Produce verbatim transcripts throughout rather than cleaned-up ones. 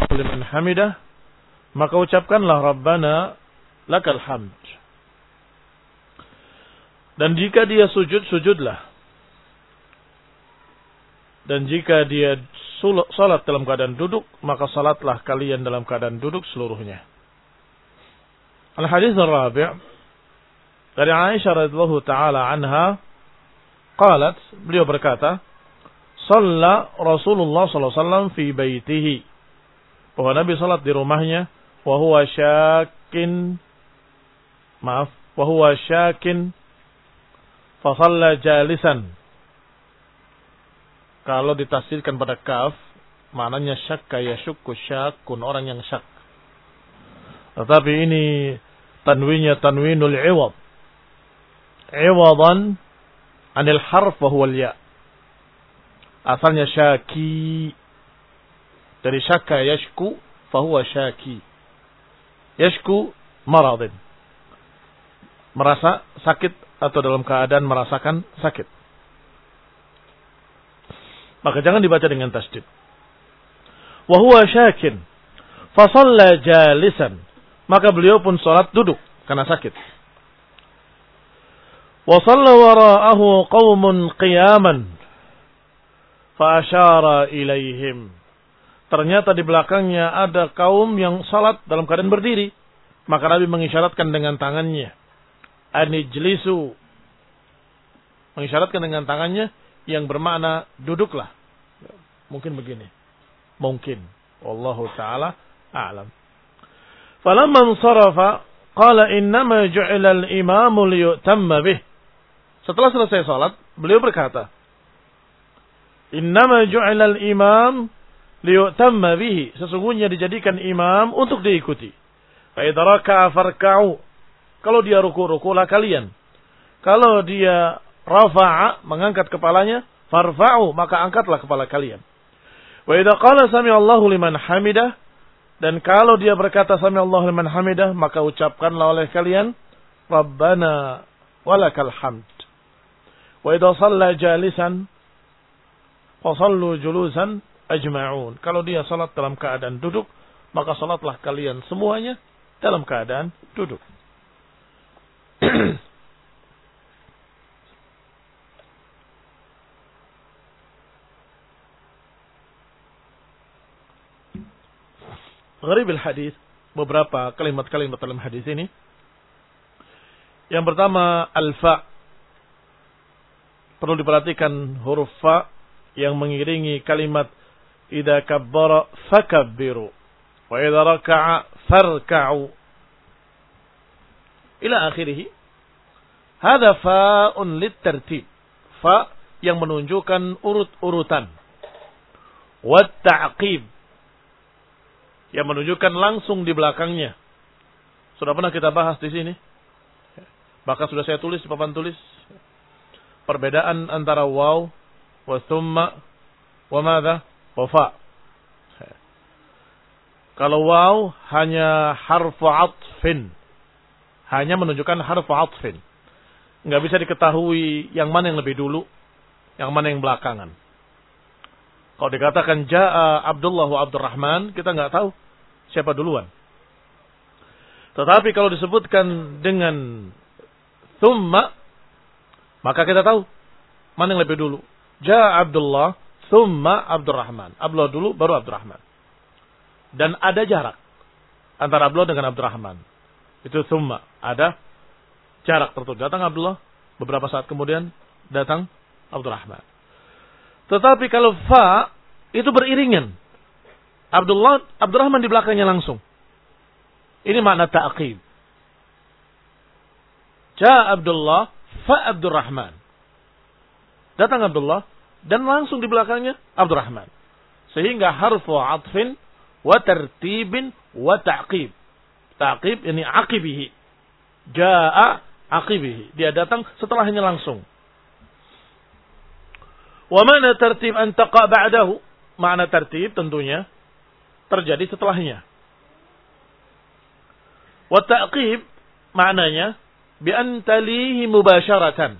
liman hamidah, maka ucapkanlah Rabbana lakal hamd. Dan jika dia sujud, sujudlah. Dan jika dia salat dalam keadaan duduk, maka salatlah kalian dalam keadaan duduk seluruhnya. Al-hadits ar-rabi' dari Aisyah radhiyallahu taala anha, qalat, beliau berkata, "Shalla Rasulullah sallallahu alaihi wasallam fi baitihi." Bahwa Nabi salat di rumahnya, wa huwa syakin maaf, wa huwa syakin fa shalla jalisan. Kalau ditafsirkan pada kaf, maknanya syakka yashukku syakun, orang yang syak. Tetapi ini tanwinnya tanwinul iwad. Iwadan anil harf wa huwa al-ya. Asalnya syaki. Dari syakka yashku fa huwa syaki. Yashku maradin. Merasa sakit atau dalam keadaan merasakan sakit. Maka jangan dibaca dengan tasdid. Wa huwa syakin fa shalla jalisan. Maka beliau pun salat duduk karena sakit. Wa shalla wara'ahu qaumun qiyaman fa asyara ilaihim. Ternyata di belakangnya ada kaum yang salat dalam keadaan berdiri. Maka Nabi mengisyaratkan dengan tangannya. Anijlisu. Mengisyaratkan dengan tangannya yang bermakna duduklah. Mungkin begini. Mungkin. Wallahu ta'ala a'lam. Falamman sarafa qala innama ju'ila al-imamu liyutamma bih. Setelah selesai salat, beliau berkata, innama ju'ila al-imam liyutamma bihi. Sesungguhnya dijadikan imam untuk diikuti. Fa idza raka'a farka'u. Kalau dia ruku'-ruku'lah kalian. Kalau dia rafa'a, mengangkat kepalanya, farfa'u, maka angkatlah kepala kalian. Wa idza qala sami'allahu liman hamidah, dan kalau dia berkata sami'allahu liman hamidah, maka ucapkanlah oleh kalian Rabbana walakal hamd. Wa idza shalla jalisan fa sallu julusan ajma'un. Kalau dia salat dalam keadaan duduk, maka salatlah kalian semuanya dalam keadaan duduk. Gharib al-hadis, beberapa kalimat-kalimat dalam hadis ini. Yang pertama, al-fa. Perlu diperhatikan huruf fa yang mengiringi kalimat idza kabbara fakabbiru wa idza raka'a farka'u ila akhirih. Hada fa'un lit-tartib. Fa yang menunjukkan urut-urutan. Wa ta'qib yang menunjukkan langsung di belakangnya. Sudah pernah kita bahas di sini. Bahkan sudah saya tulis di papan tulis. Perbedaan antara waw, wa thumma, wa madha, wa fa. Kalau waw hanya harfu atfin. Hanya menunjukkan harfu atfin. Nggak bisa diketahui yang mana yang lebih dulu, yang mana yang belakangan. Kalau dikatakan Ja'a Abdullah wa Abdurrahman, kita nggak tahu siapa duluan. Tetapi kalau disebutkan dengan thumma, maka kita tahu mana yang lebih dulu. Ja'a Abdullah, thumma Abdurrahman. Abdullah dulu, baru Abdurrahman. Dan ada jarak antara Abdullah dengan Abdurrahman. Itu thumma. Ada jarak tertentu. Datang Abdullah, beberapa saat kemudian datang Abdurrahman. Tetapi kalau fa itu beriringan. Abdullah, Abdurrahman di belakangnya langsung. Ini makna ta'qib. Ja Abdullah, fa Abdurrahman. Datang Abdullah dan langsung di belakangnya Abdurrahman. Sehingga harfu atfin wa tartibin wa ta'qib. Ta'qib ini aqibihi. Ja'a aqibihi. Dia datang setelahnya langsung. Wa mana tartib an taqa ba'dahu? Makna tartib tentunya terjadi setelahnya. Wa ta'qib maknanya bi an talihi mubasharatan.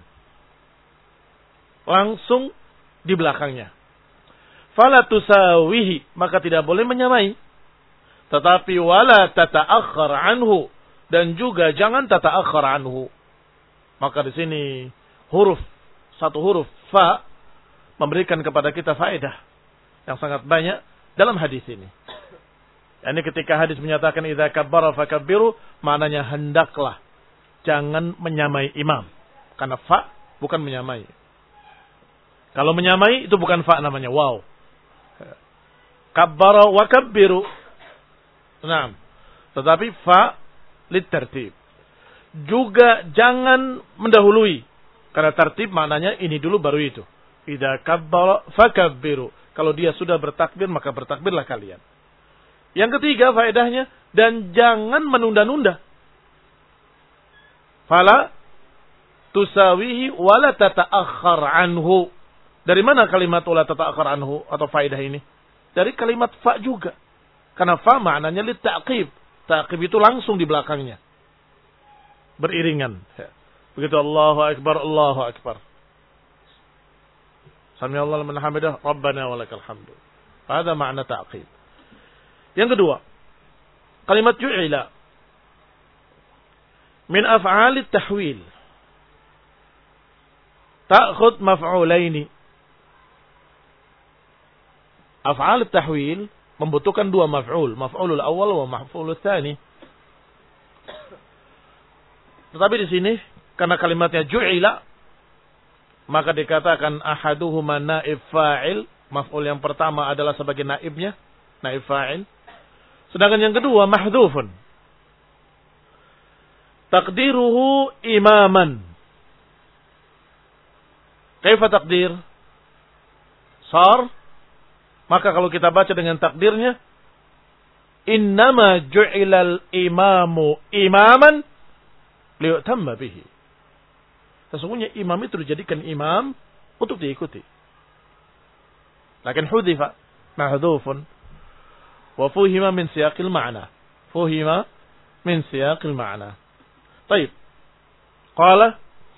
Langsung di belakangnya. Fala tusawihi, maka tidak boleh menyamai. Tetapi wala tata'akhkhar anhu, dan juga jangan tata'akhkhar anhu. Maka di sini huruf, satu huruf fa memberikan kepada kita faedah yang sangat banyak dalam hadis ini. Yani ketika hadis menyatakan idza kabbara fakabbiru, maknanya hendaklah jangan menyamai imam. Karena fa bukan menyamai. Kalau menyamai itu bukan fa namanya, wow. Kabbara wa kabbiru. Nah, tetapi fa litartib. Juga jangan mendahului. Karena tertib maknanya ini dulu baru itu. Idza kabbara fakabbiru. Kalau dia sudah bertakbir maka bertakbirlah kalian. Yang ketiga faedahnya, dan jangan menunda-nunda. Fala tusawihi wala tata'akhkhar anhu. Dari mana kalimat wala tata'akhkhar anhu atau faedah ini? Dari kalimat fa juga. Karena fa maknanya li ta'qib. Ta'qib itu langsung di belakangnya. Beriringan. Begitu Allahu akbar, Allahu akbar. Sami Allah liman hamidah, Rabbana walakal hamdu. Hadza makna ta'qib. Yang kedua, kalimat ju'ila min af'alit tahwil. Ta'khud maf'ulaini. Af'alit tahwil membutuhkan dua maf'ul, maf'ulul awal wa maf'ulul tsani. Tetapi di sini karena kalimatnya ju'ila, maka dikatakan ahaduhuma naib fa'il, maf'ul yang pertama adalah sebagai naibnya, naib fa'il. Sedangkan yang kedua mahdhufun. Taqdiruhu imaman. Kaifa taqdir? Sar. Maka kalau kita baca dengan takdirnya, innama ju'ilal imamu imaman liyutamma bihi. Sesungguhnya imam itu dijadikan imam untuk diikuti. Lakin hudhifa mahdhufun wa fuhima min siyaqil ma'na. Fuhima min siyaqil ma'na. Baik. Qala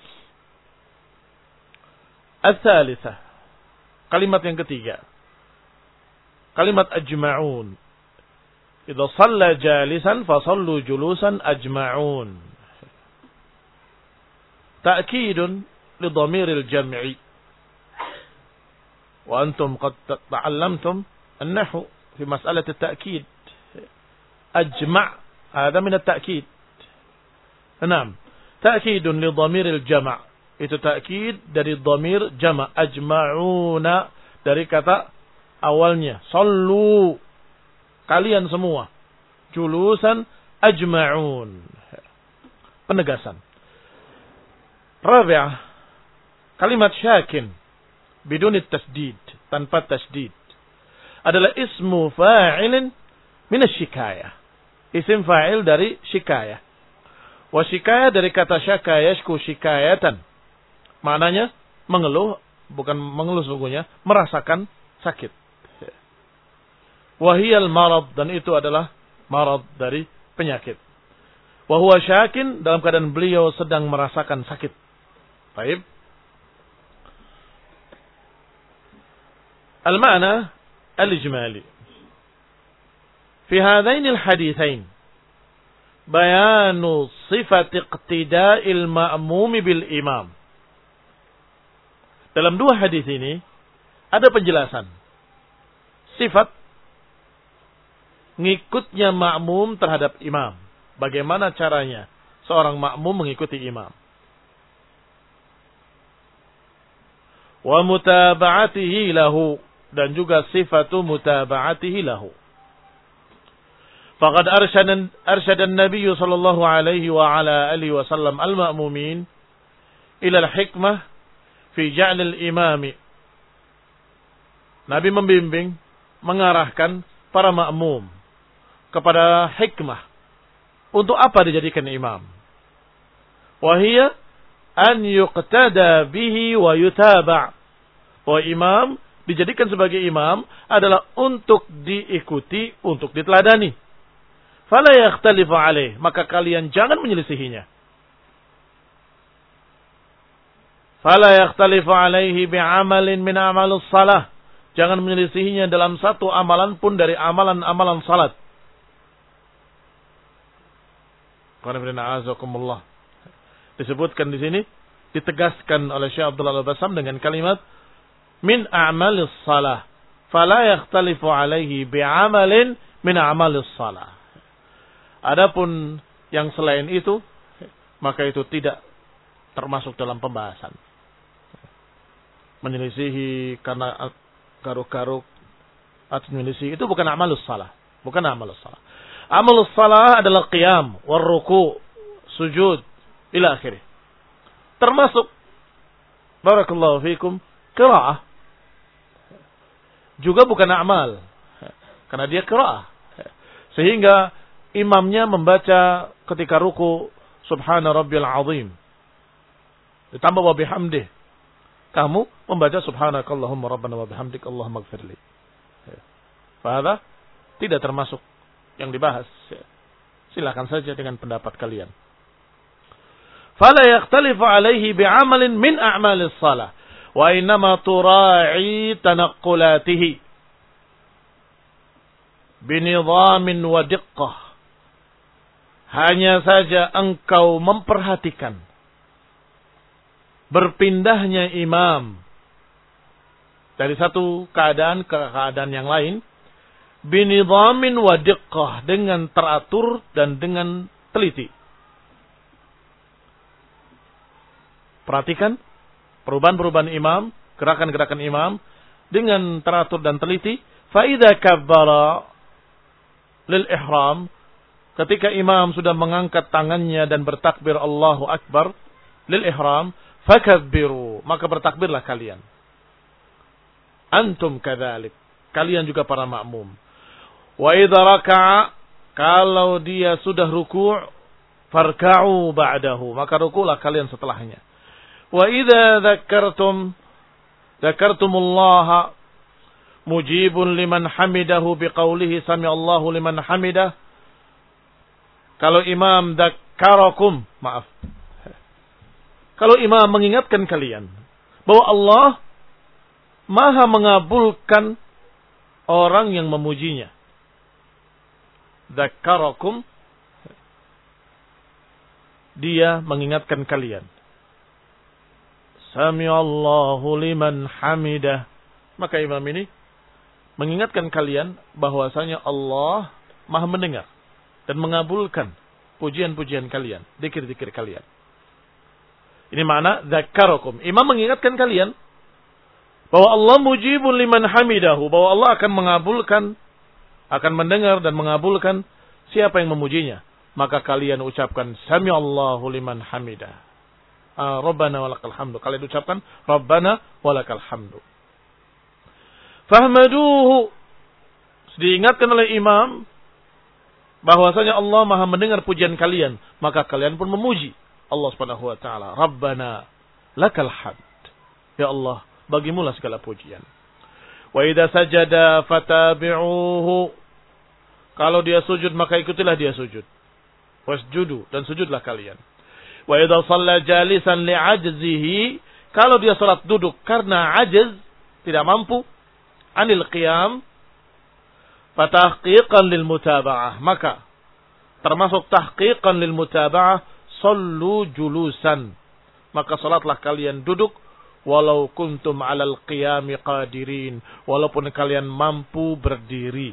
al-thalithah. Kalimat yang ketiga. Kalimat ajma'un. Idza shalla jalisan fa sallu julusan ajma'un. Ta'kidun li dhamiril jam'i. Wa antum qad ta'allamtum an-nahwu fi mas'alat at-ta'kid. Ajma' hada min at-ta'kid. Naam. Ta'kidun li dhamiril jam'. Itu ta'kid dari dhamir jama', ajma'una, dari kata awalnya sallu, kalian semua, julusan ajma'un, penegasan. Rabi'ah, kalimat syakin bidun tasdid, tanpa tasdid, adalah ismu fa'ilin min asyikayah, isim fa'il dari syikayah. Wa syikayah dari kata syaka yashku syikayatan, maknanya mengeluh, bukan mengeluh sungguhnya, merasakan sakit. Wahiyal marad, dan itu adalah marad dari penyakit. Wahuwa syakin, dalam keadaan beliau sedang merasakan sakit. Baik. Al-ma'na al-ijmali fi hadain al-hadithain bayanu sifat iqtida'il ma'mumi bil imam. Dalam dua hadis ini ada penjelasan sifat ngikutnya makmum terhadap imam. Bagaimana caranya seorang makmum mengikuti imam. Wa mutaba'atihi lahu, dan juga sifatu mutaba'atihi lahu. Faqad arsyada arsyada an-nabiy sallallahu alaihi wa ala alihi wasallam al-ma'mumin ila al-hikmah fi ja'l al-imami. Nabi membimbing, mengarahkan para makmum kepada hikmah. Untuk apa dijadikan imam? Wahia an yuqtada bihi wa yutaba'. Bahwa imam dijadikan sebagai imam adalah untuk diikuti, untuk diteladani. Fala yakhtalifu alaih, maka kalian jangan menyelisihinya. Fala yakhtalifu alaihi bi'amalin min amalus salah. Jangan menyelisihinya dalam satu amalan pun dari amalan-amalan salat. Disebutkan di sini, ditegaskan oleh Syekh Abdullah Al-Bassam dengan kalimat min a'malis salah, fala yakhtalifu alaihi bi'amalin min a'malis salah. Adapun yang selain itu, maka itu tidak termasuk dalam pembahasan. Menyelisihi karena garuk-garuk atau menyelisihi itu bukan amalus salah, bukan amalus salah. Amalus salah adalah qiyam, warruku, sujud, ila akhirih. Termasuk barakallahu fikum qiraah. Juga bukan amal, karena dia qiraah. Sehingga imamnya membaca ketika ruku subhana rabbiyal azim, ditambah wa bihamdih. Kamu membaca subhanakallahumma rabbana wa bihamdik Allahumma ighfirli. Fahadha tidak termasuk yang dibahas. Silakan saja dengan pendapat kalian. Fala yakhtalifu alaihi bi'amalin min a'malis salah wa innama tura'i tanaqqulatihi binidhamin wa diqqah. Hanya saja engkau memperhatikan berpindahnya imam dari satu keadaan ke keadaan yang lain binidhamin wa diqqah, dengan teratur dan dengan teliti. Perhatikan perubahan-perubahan imam, gerakan-gerakan imam dengan teratur dan teliti. Fa idza kabbara lil ihram, ketika imam sudah mengangkat tangannya dan bertakbir Allahu Akbar lil ihram, fakabbiru, maka bertakbirlah kalian. Antum kadzalik, kalian juga para makmum. Wa idza raka'a, kalau dia sudah ruku', farka'u ba'dahu, maka ruku'lah kalian setelahnya. Wa idza dzakkartum dzakartumullaha mujibun liman hamidahu biqaulihi sami'allahu liman hamidah. Kalau imam dzakarakum, maaf. Kalau imam mengingatkan kalian bahwa Allah Maha mengabulkan orang yang memujinya. Dzakarakum, dia mengingatkan kalian. Sami'allahu liman hamidah. Maka imam ini mengingatkan kalian bahwasanya Allah Maha mendengar dan mengabulkan pujian-pujian kalian, zikir-zikir kalian. Ini makna dzakarakum. Imam mengingatkan kalian bahwa Allah mujibun liman hamidahu, bahwa Allah akan mengabulkan, akan mendengar dan mengabulkan siapa yang memujinya. Maka kalian ucapkan sami'allahu liman hamidah. Uh, Rabbana walakal hamdu. Kalian ucapkan Rabbana walakal hamdu. Fahmaduhu. Diingatkan oleh imam bahwasanya Allah Maha mendengar pujian kalian, maka kalian pun memuji Allah Subhanahu wa taala. Rabbana lakal hamd. Ya Allah, bagimulah segala pujian. Wa idza sajada fatabi'uhu. Kalau dia sujud maka ikutilah dia sujud. Wasjudu, dan sujudlah kalian. Wa idza shalla jalisan li'ajzihi, kalau dia salat duduk karena ajaz, tidak mampu, anil qiyam, fatahqiqan lil mutaba'ah, maka termasuk tahqiqan lil mutaba'ah, sallu julusan, maka salatlah kalian duduk, walau kuntum 'alal qiyami qadirin, walaupun kalian mampu berdiri.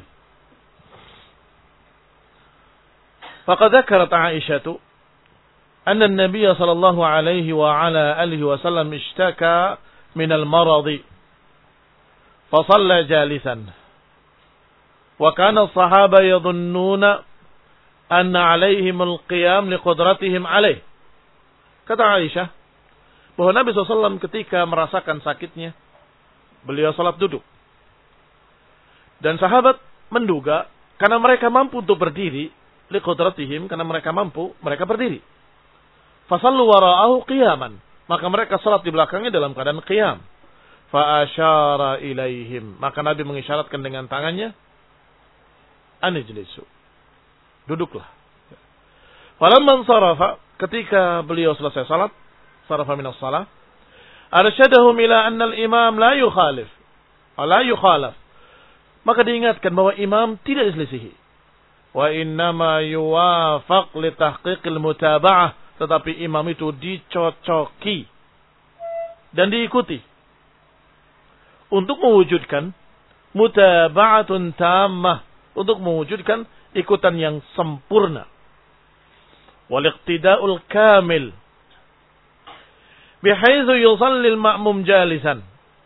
Faqad dzakarat Aisyah anna an-nabiy sallallahu alaihi wa ala alihi wasallam ishtaka min al-marad fa shalla jalisan wa kana as-sahaba yadhunnuna anna 'alaihim al-qiyam liqudratihim 'alaih. Kata Aisyah bahwa Nabi shallallahu alaihi wasallam ketika merasakan sakitnya, beliau salat duduk. Dan sahabat menduga karena mereka mampu untuk berdiri, liqudratihim, karena mereka mampu, mereka berdiri. Fasallu wara'ahu qiyaman, maka mereka salat di belakangnya dalam keadaan qiyam. Fa asyara ilaihim, maka Nabi mengisyaratkan dengan tangannya, anijlisu, duduklah. Falamman sarafa, ketika beliau selesai salat, sarafa minas salat, arsyadahum ila anna al-imam la yukhalif, la yukhalaf. Maka diingatkan bahwa imam tidak diselisihi. wa innama yuwafaq li tahqiqil mutaba'ah, tetapi imam itu dicocoki dan diikuti untuk mewujudkan mutaba'atun tammah, untuk mewujudkan ikutan yang sempurna, wal iqtida'ul kamil bihaitsu yusalli al-ma'mum jalisan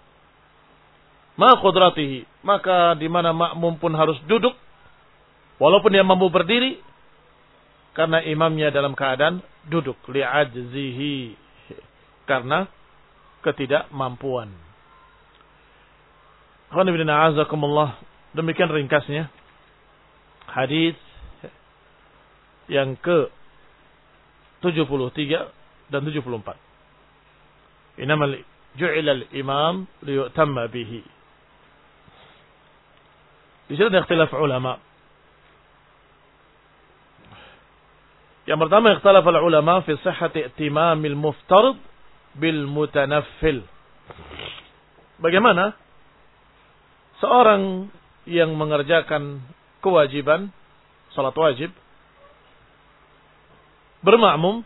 ma qudratihi, maka di mana makmum pun harus duduk walaupun dia mampu berdiri karena imamnya dalam keadaan duduk, li'ajzihi, karena ketidakmampuan. Demikian ringkasnya hadis yang ke tujuh puluh tiga dan tujuh puluh empat. Innamal ju'ila al-imam liyu'tamma bihi. Di sini ada ikhtilaf ulama. Yang pertama, ikhtilaf ulama fi sihhati i'timamil muftarid bil mutanaffil. Bagaimana seorang yang mengerjakan kewajiban salat wajib bermakmum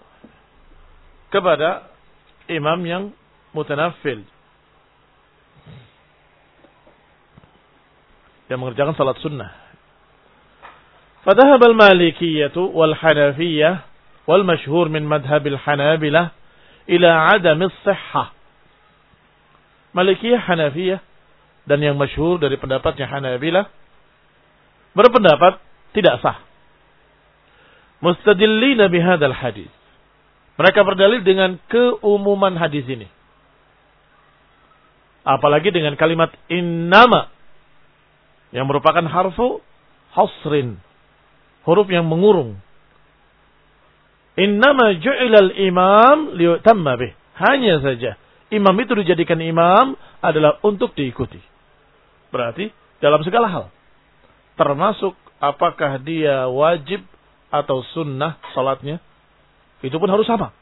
kepada imam yang mutanaffil, yang mengerjakan salat sunnah. Fadhahab al-Malikiyyah wal Hanafiyyah wal mashhur min madhhab al-Hanabilah ila 'adam as-sihhah. Malikiyah, Hanafiyah dan yang masyhur dari pendapatnya Hanabilah berpendapat tidak sah. Mustadillina bihadzal hadis. Mereka berdalil dengan keumuman hadis ini. Apalagi dengan kalimat innama yang merupakan harfu hasrin, huruf yang mengurung. Innama ju'ilal imam liyutamma bih. Hanya saja imam itu dijadikan imam adalah untuk diikuti. Berarti dalam segala hal, termasuk apakah dia wajib atau sunnah salatnya, itu pun harus sama.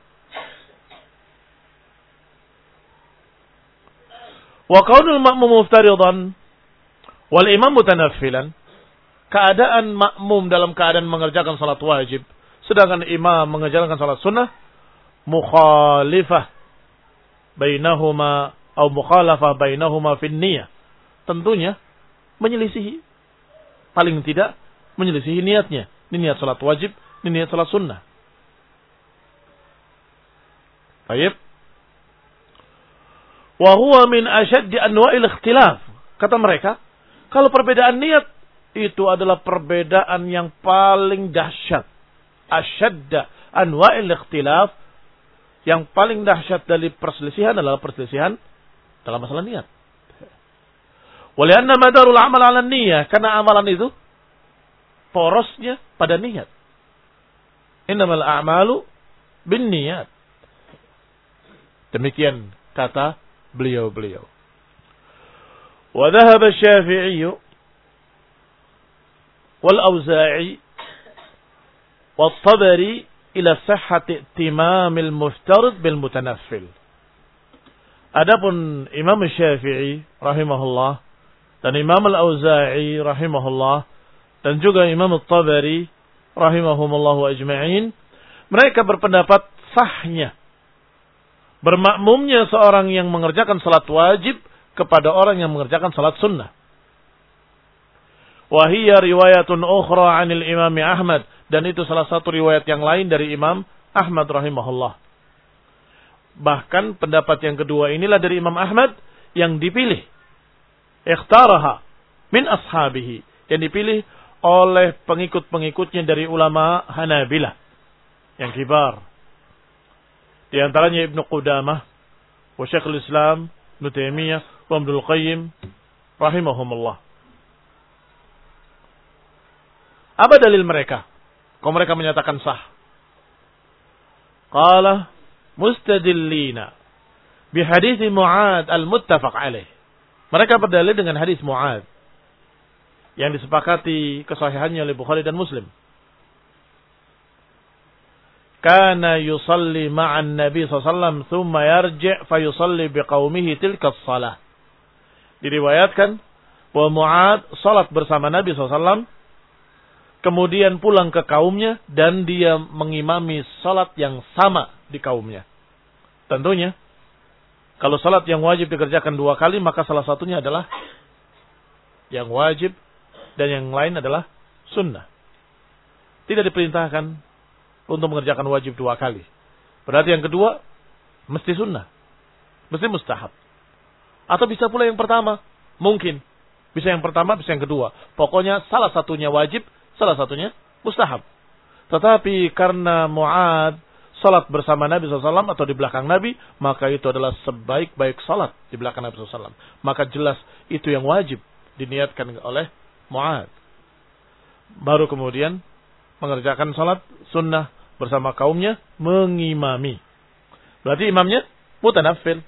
Wa qaulul ma'mum muftaridan wal imam mutanaffilan. Keadaan makmum dalam keadaan mengerjakan salat wajib, sedangkan imam mengerjakan salat sunnah, mukhalifah bainahuma atau mukhalafah bainahuma fin niyah. Tentunya menyelisihi, paling tidak menyelisihi niatnya. Ini niat salat wajib, ini niat salat sunnah. Baik. Wa huwa min ashaddi anwa'il ikhtilaf. Kata mereka, kalau perbedaan niat itu adalah perbedaan yang paling dahsyat. Asyadda anwa'il ikhtilaf. Yang paling dahsyat dari perselisihan adalah perselisihan dalam masalah niat. Walianna madarul amal 'ala niyyah, karena amalan itu porosnya pada niat. Innamal a'malu binniyat. Demikian kata beliau-beliau. Wa dhahaba asy-Syafi'i wal Auza'i wat Tabari ila sihhati i'timamil muftarid bil mutanaffil. Adapun Imam Syafi'i rahimahullah dan Imam Al-Auza'i rahimahullah dan juga Imam At-Tabari rahimahumullah wa ajma'in, mereka berpendapat sahnya bermakmumnya seorang yang mengerjakan salat wajib kepada orang yang mengerjakan salat sunnah. Wa hiya riwayatun ukhra 'anil Imam Ahmad, dan itu salah satu riwayat yang lain dari Imam Ahmad rahimahullah. Bahkan pendapat yang kedua inilah dari Imam Ahmad yang dipilih, ikhtaraha min ashabihi, yang dipilih oleh pengikut-pengikutnya dari ulama Hanabilah yang kibar. Di antaranya Ibnu Qudamah, wa Syekhul Islam Ibnu Taimiyah, wa Ibnu Qayyim rahimahumullah. Apa dalil mereka? Kalau mereka menyatakan sah. Qala mustadillina bi hadits Mu'adz al-muttafaq alaih. Mereka berdalil dengan hadis Mu'adz yang disepakati kesahihannya oleh Bukhari dan Muslim. Kana yusalli ma'an Nabi sallallahu alaihi wasallam thumma yarji' fa yusalli biqaumihi tilka as-salah. Diriwayatkan bahwa Mu'adz salat bersama Nabi sallallahu alaihi wasallam, kemudian pulang ke kaumnya dan dia mengimami salat yang sama di kaumnya. Tentunya kalau salat yang wajib dikerjakan dua kali, maka salah satunya adalah yang wajib dan yang lain adalah sunnah. Tidak diperintahkan untuk mengerjakan wajib dua kali. Berarti yang kedua mesti sunnah, mesti mustahab. Atau bisa pula yang pertama, mungkin bisa yang pertama, bisa yang kedua. Pokoknya salah satunya wajib, salah satunya mustahab. Tetapi karena Mu'adz salat bersama Nabi shallallahu alaihi wasallam atau di belakang Nabi, maka itu adalah sebaik-baik salat di belakang Nabi shallallahu alaihi wasallam. Maka jelas itu yang wajib diniatkan oleh Mu'adz. Baru kemudian mengerjakan salat sunnah bersama kaumnya, mengimami. Berarti imamnya mutanaffil.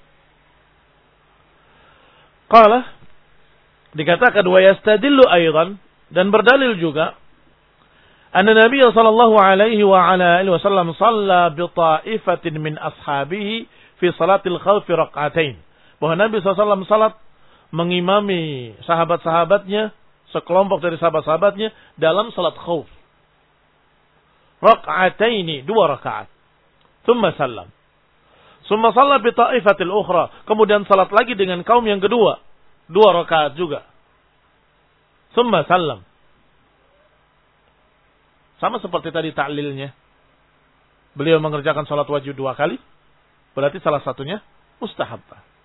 Qala, dikatakan wa yastadillu aidan, dan berdalil juga anna Nabi sallallahu alaihi wa ala alihi wasallam shalla bi ta'ifatin min ashabihi fi salatil khawf rak'atain. Bahwa Nabi sallallahu alaihi wasallam salat mengimami sahabat-sahabatnya, sekelompok dari sahabat-sahabatnya dalam salat khauf. Rak'ataini, dua rakaat. Thumma sallam. Thumma shalla bi ta'ifatil ukhra, kemudian salat lagi dengan kaum yang kedua, dua rakaat juga. Thumma sallam. Sama seperti tadi ta'lilnya. Beliau mengerjakan salat wajib dua kali, berarti salah satunya mustahab.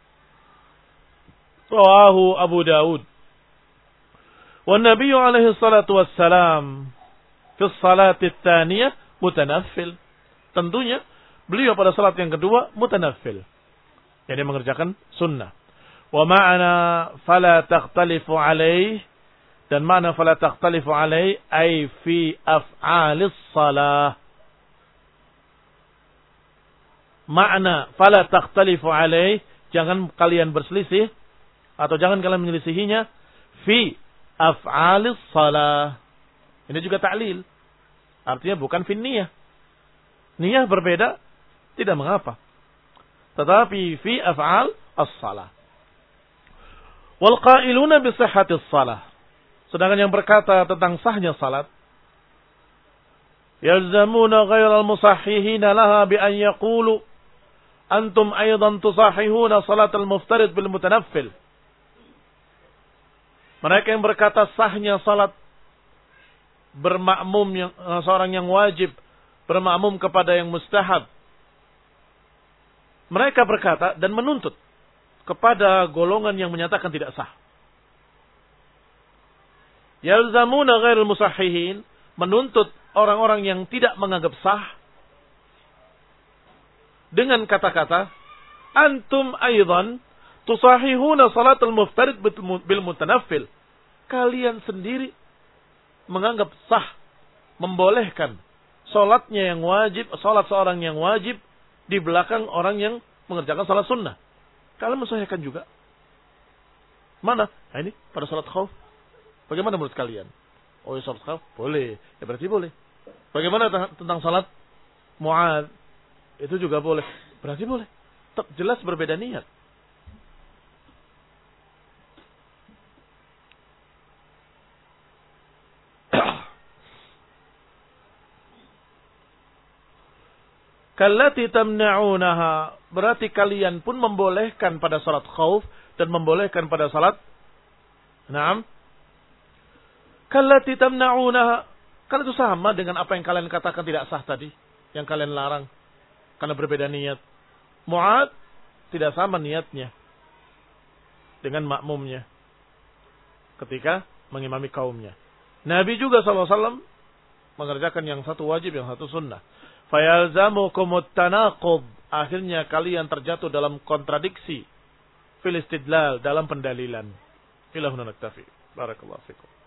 Rawahu Abu Dawud. Wa Nabi alaihi salatu wassalam fi salati tsaniyah mutanaffil. Tentunya beliau pada salat yang kedua mutanaffil. Jadi mengerjakan sunnah. Wa ma'ana fala takhtalifu alaihi, dan makna fala takhtalifu alaihi ay fi af'alis salah. Makna fala takhtalifu alaihi, jangan kalian berselisih atau jangan kalian menyelisihinya fi af'alis salah. Ini juga ta'lil. Artinya bukan fi niyah. Niyah berbeda, tidak mengapa. Tetapi fi af'al as-salah. Wal qailuna bi sihhatis salah. Sedangkan yang berkata tentang sahnya salat, yalzamuna ghairal musahhihina laha bi an yaqulu antum aidan tusahhihuna salatal muftarid bil mutanaffil. Mereka yang berkata sahnya salat bermakmum yang seorang yang wajib bermakmum kepada yang mustahab, mereka berkata dan menuntut kepada golongan yang menyatakan tidak sah. Yalzamuna ghairul musahhihin, menuntut orang-orang yang tidak menganggap sah dengan kata-kata antum aidan tusahihuna salatul muftarid bil mutanaffil. Kalian sendiri menganggap sah, membolehkan salatnya yang wajib, salat seorang yang wajib di belakang orang yang mengerjakan salat sunnah. Kalian mensahihkan juga. Mana? Nah ini pada salat khauf. Bagaimana menurut kalian? Oh, ya salat khauf boleh. Ya berarti boleh. Bagaimana tentang salat Mu'adz? Itu juga boleh. Berarti boleh. Jelas berbeda niat. Kallati tamna'unaha, berarti kalian pun membolehkan pada salat khauf dan membolehkan pada salat na'am. Kallati tamna'unaha, kan itu sama dengan apa yang kalian katakan tidak sah tadi, yang kalian larang karena berbeda niat. Mu'adz tidak sama niatnya dengan makmumnya ketika mengimami kaumnya. Nabi juga sallallahu alaihi wasallam mengerjakan yang satu wajib, yang satu sunnah. Fayalzamukumut tanaqud, akhirnya kalian terjatuh dalam kontradiksi fil istidlal, dalam pendalilan. Ilahuna naktafi. Barakallahu fikum.